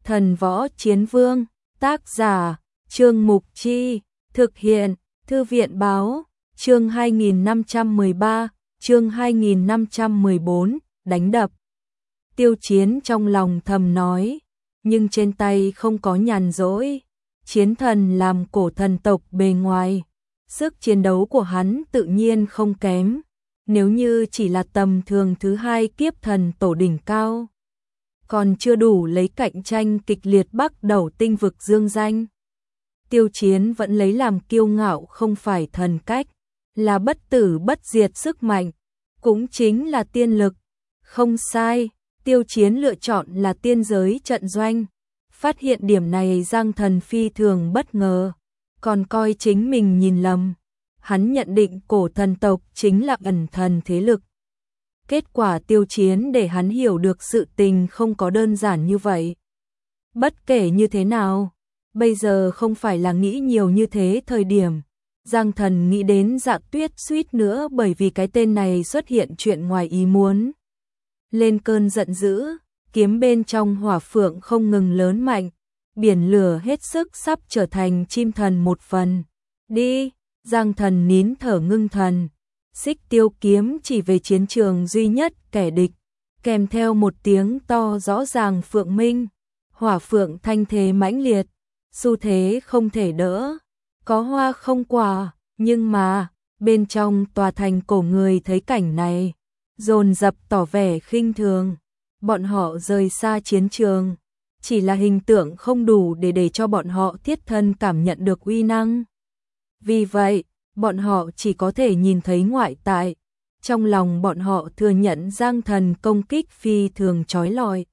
Thần Võ Chiến Vương, tác giả, Trương Mục Chi, thực hiện, Thư viện báo, chương 2513, chương 2514, đánh đập. Tiêu Chiến trong lòng thầm nói, nhưng trên tay không có nhàn rỗi. Chiến thần làm cổ thần tộc bề ngoài, sức chiến đấu của hắn tự nhiên không kém, nếu như chỉ là tầm thường thứ hai kiếp thần tổ đỉnh cao, còn chưa đủ lấy cạnh tranh kịch liệt bắt đầu tinh vực dương danh. Tiêu Chiến vẫn lấy làm kiêu ngạo không phải thần cách, là bất tử bất diệt sức mạnh, cũng chính là tiên lực. Không sai, Tiêu Chiến lựa chọn là tiên giới trận doanh. Phát hiện điểm này Giang Thần phi thường bất ngờ, còn coi chính mình nhìn lầm. Hắn nhận định cổ thần tộc chính là ẩn thần thế lực. Kết quả Tiêu Chiến để hắn hiểu được sự tình không có đơn giản như vậy. Bất kể như thế nào, bây giờ không phải là nghĩ nhiều như thế thời điểm. Giang Thần nghĩ đến Dạ Tuyết suýt nữa bởi vì cái tên này xuất hiện chuyện ngoài ý muốn. Lên cơn giận dữ, kiếm bên trong hỏa phượng không ngừng lớn mạnh, biển lửa hết sức sắp trở thành chim thần một phần. Đi, Giang Thần nín thở ngưng thần, xích tiêu kiếm chỉ về chiến trường duy nhất kẻ địch, kèm theo một tiếng to rõ ràng phượng minh, hỏa phượng thanh thế mãnh liệt, xu thế không thể đỡ, có hoa không quả, nhưng mà, bên trong tòa thành cổ người thấy cảnh này, dồn dập tỏ vẻ khinh thường. Bọn họ rời xa chiến trường, chỉ là hình tượng không đủ để cho bọn họ thiết thân cảm nhận được uy năng. Vì vậy, bọn họ chỉ có thể nhìn thấy ngoại tại. Trong lòng bọn họ thừa nhận Giang Thần công kích phi thường chói lọi,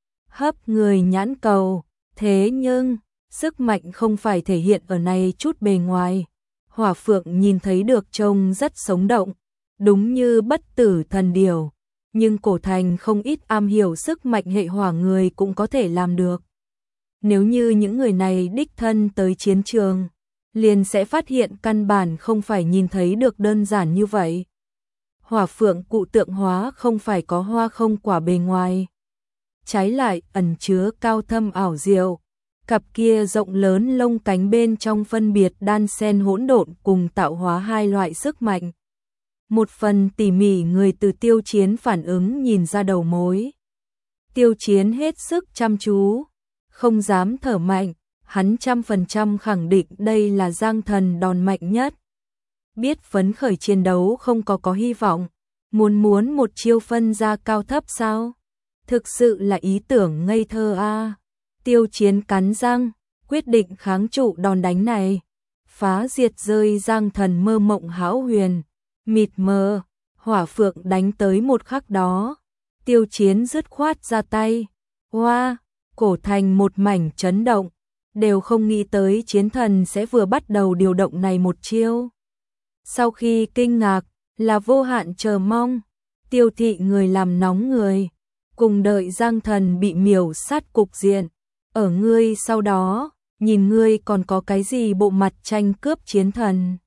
hấp người nhãn cầu. Thế nhưng, sức mạnh không phải thể hiện ở này chút bề ngoài. Hỏa phượng nhìn thấy được trông rất sống động, đúng như bất tử thần điểu. Nhưng cổ thành không ít am hiểu sức mạnh hệ hỏa người cũng có thể làm được. Nếu như những người này đích thân tới chiến trường, liền sẽ phát hiện căn bản không phải nhìn thấy được đơn giản như vậy. Hỏa phượng cụ tượng hóa không phải có hoa không quả bề ngoài, trái lại ẩn chứa cao thâm ảo diệu. Cặp kia rộng lớn lông cánh bên trong phân biệt đan xen hỗn độn cùng tạo hóa hai loại sức mạnh. Một phần tỉ mỉ người từ Tiêu Chiến phản ứng nhìn ra đầu mối. Tiêu Chiến hết sức chăm chú, không dám thở mạnh, hắn 100% khẳng định đây là Giang Thần đòn mạnh nhất. Biết phấn khởi chiến đấu không có hy vọng, muốn một chiêu phân ra cao thấp sao? Thực sự là ý tưởng ngây thơ a. Tiêu Chiến cắn răng, quyết định kháng trụ đòn đánh này, phá diệt rơi Giang Thần mơ mộng hão huyền. Mịt mờ, hỏa phượng đánh tới một khắc đó, Tiêu Chiến dứt khoát ra tay. Hoa, cổ thành một mảnh chấn động, đều không nghĩ tới chiến thần sẽ vừa bắt đầu điều động này một chiêu. Sau khi kinh ngạc, là vô hạn chờ mong, Tiêu thị người làm nóng người, cùng đợi Giang Thần bị miểu sát cục diện. Ở ngươi sau đó, nhìn ngươi còn có cái gì bộ mặt tranh cướp chiến thần.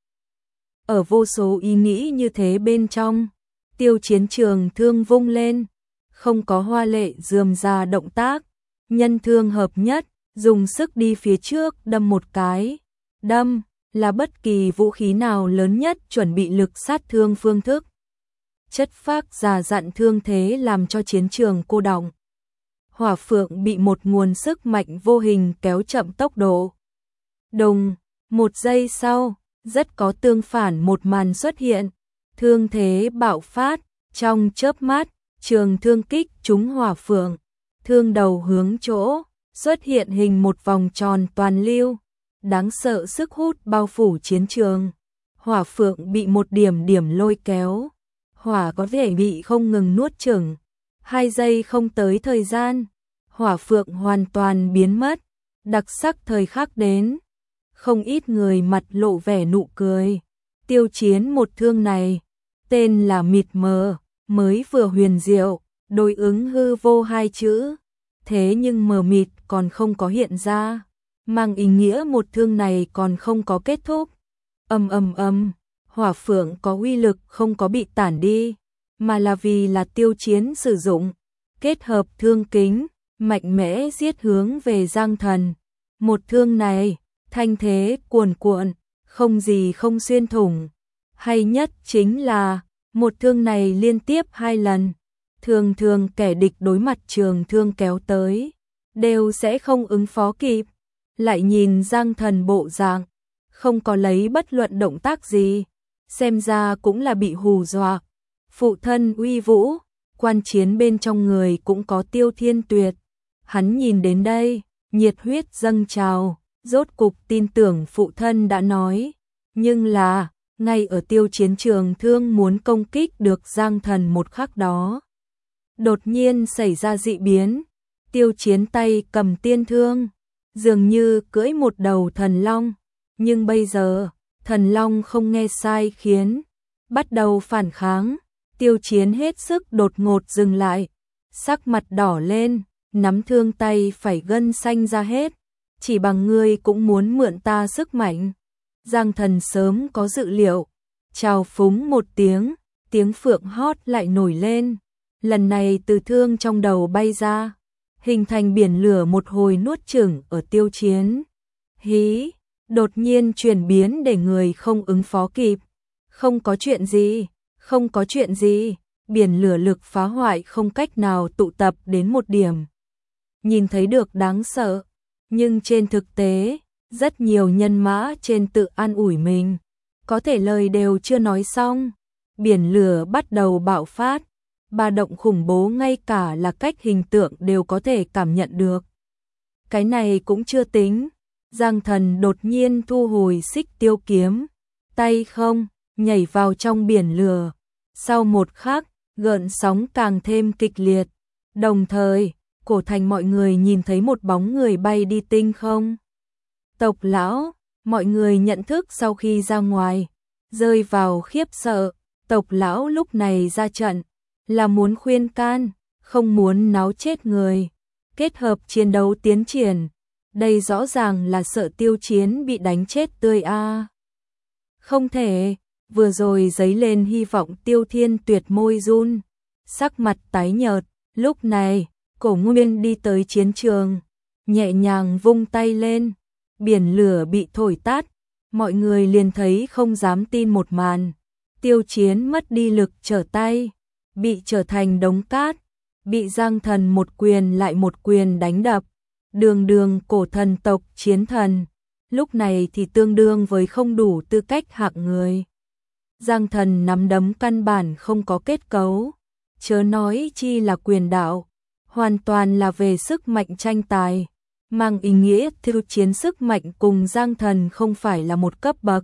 Ở vô số ý nghĩ như thế bên trong, Tiêu Chiến trường thương vung lên, không có hoa lệ rườm rà động tác, nhân thương hợp nhất, dùng sức đi phía trước đâm một cái. Đâm là bất kỳ vũ khí nào lớn nhất chuẩn bị lực sát thương phương thức. Chất phác già dặn thương thế làm cho chiến trường cô đọng. Hỏa phượng bị một nguồn sức mạnh vô hình kéo chậm tốc độ. Đùng, một giây sau, rất có tương phản một màn xuất hiện, thương thế bạo phát, trong chớp mắt, trường thương kích trúng hỏa phượng, thương đầu hướng chỗ, xuất hiện hình một vòng tròn toàn lưu, đáng sợ sức hút bao phủ chiến trường. Hỏa phượng bị một điểm lôi kéo, hỏa có thể bị không ngừng nuốt chửng, 2 giây không tới thời gian, hỏa phượng hoàn toàn biến mất, đặc sắc thời khắc đến. Không ít người mặt lộ vẻ nụ cười. Tiêu Chiến một thương này, tên là mịt mờ, mới vừa huyền diệu, đối ứng hư vô 2 chữ. Thế nhưng mờ mịt còn không có hiện ra, mang ý nghĩa một thương này còn không có kết thúc. Hỏa phượng có uy lực không có bị tản đi, mà là vì là Tiêu Chiến sử dụng, kết hợp thương kính, mạnh mẽ giết hướng về Giang Thần. Một thương này, thanh thế cuồn cuộn, không gì không xuyên thủng. Hay nhất chính là, một thương này liên tiếp 2 lần. Thường thường kẻ địch đối mặt trường thương kéo tới, đều sẽ không ứng phó kịp. Lại nhìn Giang Thần bộ dạng, không có lấy bất luận động tác gì, xem ra cũng là bị hù dọa. Phụ thân uy vũ, quan chiến bên trong người cũng có Tiêu Thiên Tuyệt. Hắn nhìn đến đây, nhiệt huyết dâng trào, rốt cục tin tưởng phụ thân đã nói. Nhưng là, ngay ở Tiêu Chiến trường thương muốn công kích được Giang Thần một khắc đó, đột nhiên xảy ra dị biến. Tiêu Chiến tay cầm tiên thương, dường như cưỡi một đầu thần long, nhưng bây giờ, thần long không nghe sai khiến, bắt đầu phản kháng. Tiêu Chiến hết sức đột ngột dừng lại, sắc mặt đỏ lên, nắm thương tay phải gân xanh ra hết. Chỉ bằng ngươi cũng muốn mượn ta sức mạnh. Giang Thần sớm có dự liệu, chào phúng một tiếng, tiếng phượng hót lại nổi lên. Lần này từ thương trong đầu bay ra, hình thành biển lửa một hồi nuốt chửng ở Tiêu Chiến. Hí, đột nhiên chuyển biến để người không ứng phó kịp. Không có chuyện gì, không có chuyện gì, biển lửa lực phá hoại không cách nào tụ tập đến một điểm. Nhìn thấy được đáng sợ, nhưng trên thực tế, rất nhiều nhân mã trên tự an ủi mình. Có thể lời đều chưa nói xong, biển lửa bắt đầu bạo phát, ba động khủng bố ngay cả là cách hình tượng đều có thể cảm nhận được. Cái này cũng chưa tính, Giang Thần đột nhiên thu hồi xích tiêu kiếm, tay không, nhảy vào trong biển lửa. Sau một khắc, gợn sóng càng thêm kịch liệt, đồng thời, cổ thành mọi người nhìn thấy một bóng người bay đi tinh không. Tộc lão, mọi người nhận thức sau khi ra ngoài, rơi vào khiếp sợ. Tộc lão lúc này ra trận, là muốn khuyên can, không muốn náo chết người. Kết hợp chiến đấu tiến triển, đây rõ ràng là sợ Tiêu Chiến bị đánh chết tươi a. Không thể, vừa rồi giấy lên hy vọng Tiêu Thiên Tuyệt môi run, sắc mặt tái nhợt. Lúc này, Cổ Nguyên đi tới chiến trường, nhẹ nhàng vung tay lên, biển lửa bị thổi tắt, mọi người liền thấy không dám tin một màn. Tiêu Chiến mất đi lực trở tay, bị trở thành đống cát, bị Giang Thần một quyền lại một quyền đánh đập. Đường đường cổ thần tộc chiến thần, lúc này thì tương đương với không đủ tư cách hạng người. Giang Thần nắm đấm căn bản không có kết cấu, chớ nói chi là quyền đạo, hoàn toàn là về sức mạnh tranh tài, mang ý nghĩa thiêu chiến sức mạnh cùng Giang Thần không phải là một cấp bậc.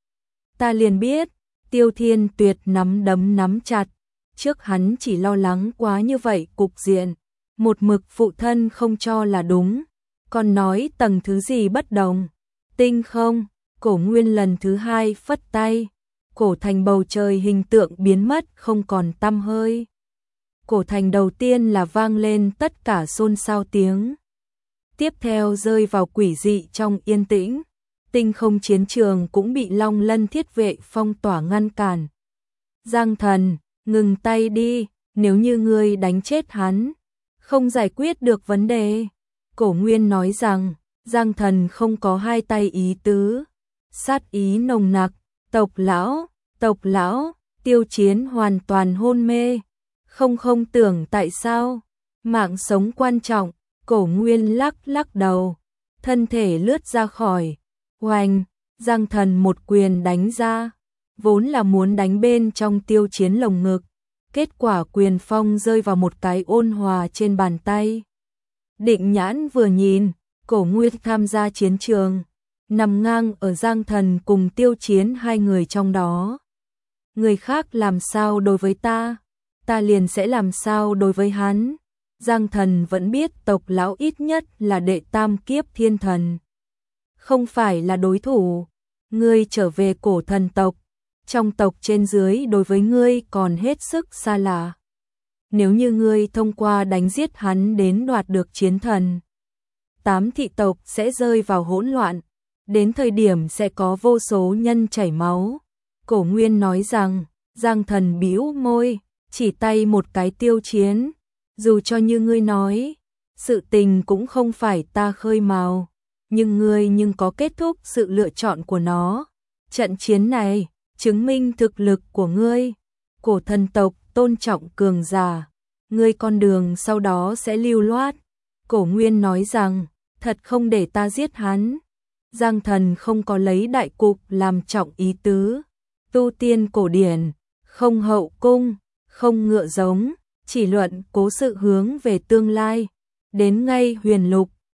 Ta liền biết, Tiêu Thiên Tuyệt nắm đấm nắm chặt, trước hắn chỉ lo lắng quá như vậy cục diện, một mực phụ thân không cho là đúng, còn nói tầng thứ gì bất đồng. Tinh không, Cổ Nguyên lần thứ hai phất tay, cổ thành bầu trời hình tượng biến mất không còn tăm hơi. Cổ thành đầu tiên là vang lên tất cả xôn xao tiếng, tiếp theo rơi vào quỷ dị trong yên tĩnh. Tinh không chiến trường cũng bị Long Lân thiết vệ phong tỏa ngăn cản. Giang Thần, ngừng tay đi, nếu như ngươi đánh chết hắn, không giải quyết được vấn đề. Cổ Nguyên nói rằng, Giang Thần không có hai tay ý tứ, sát ý nồng nặc. Tộc lão, Tiêu Chiến hoàn toàn hôn mê, không tưởng tại sao, mạng sống quan trọng. Cổ Nguyên lắc đầu, thân thể lướt ra khỏi. Oanh, Giang Thần một quyền đánh ra, vốn là muốn đánh bên trong Tiêu Chiến lồng ngực, kết quả quyền phong rơi vào một cái ôn hòa trên bàn tay. Định nhãn vừa nhìn, Cổ Nguyên tham gia chiến trường, nằm ngang ở Giang Thần cùng Tiêu Chiến hai người trong đó. Người khác làm sao đối với ta liền sẽ làm sao đối với hắn. Giang Thần vẫn biết tộc lão ít nhất là đệ tam kiếp thiên thần, không phải là đối thủ. Ngươi trở về cổ thần tộc, trong tộc trên dưới đối với ngươi còn hết sức xa lạ. Nếu như ngươi thông qua đánh giết hắn đến đoạt được chiến thần, 8 thị tộc sẽ rơi vào hỗn loạn, đến thời điểm sẽ có vô số nhân chảy máu. Cổ Nguyên nói rằng, Giang Thần bĩu môi, chỉ tay một cái Tiêu Chiến, dù cho như ngươi nói, sự tình cũng không phải ta khơi mào, nhưng ngươi có kết thúc sự lựa chọn của nó. Trận chiến này chứng minh thực lực của ngươi. Cổ thần tộc tôn trọng cường giả, ngươi con đường sau đó sẽ lưu loát. Cổ Nguyên nói rằng, thật không để ta giết hắn. Giang Thần không có lấy đại cục làm trọng ý tứ. Tu tiên cổ điển, không hậu cung, không ngựa giống, chỉ luận cố sự hướng về tương lai. Đến ngay huyền lục,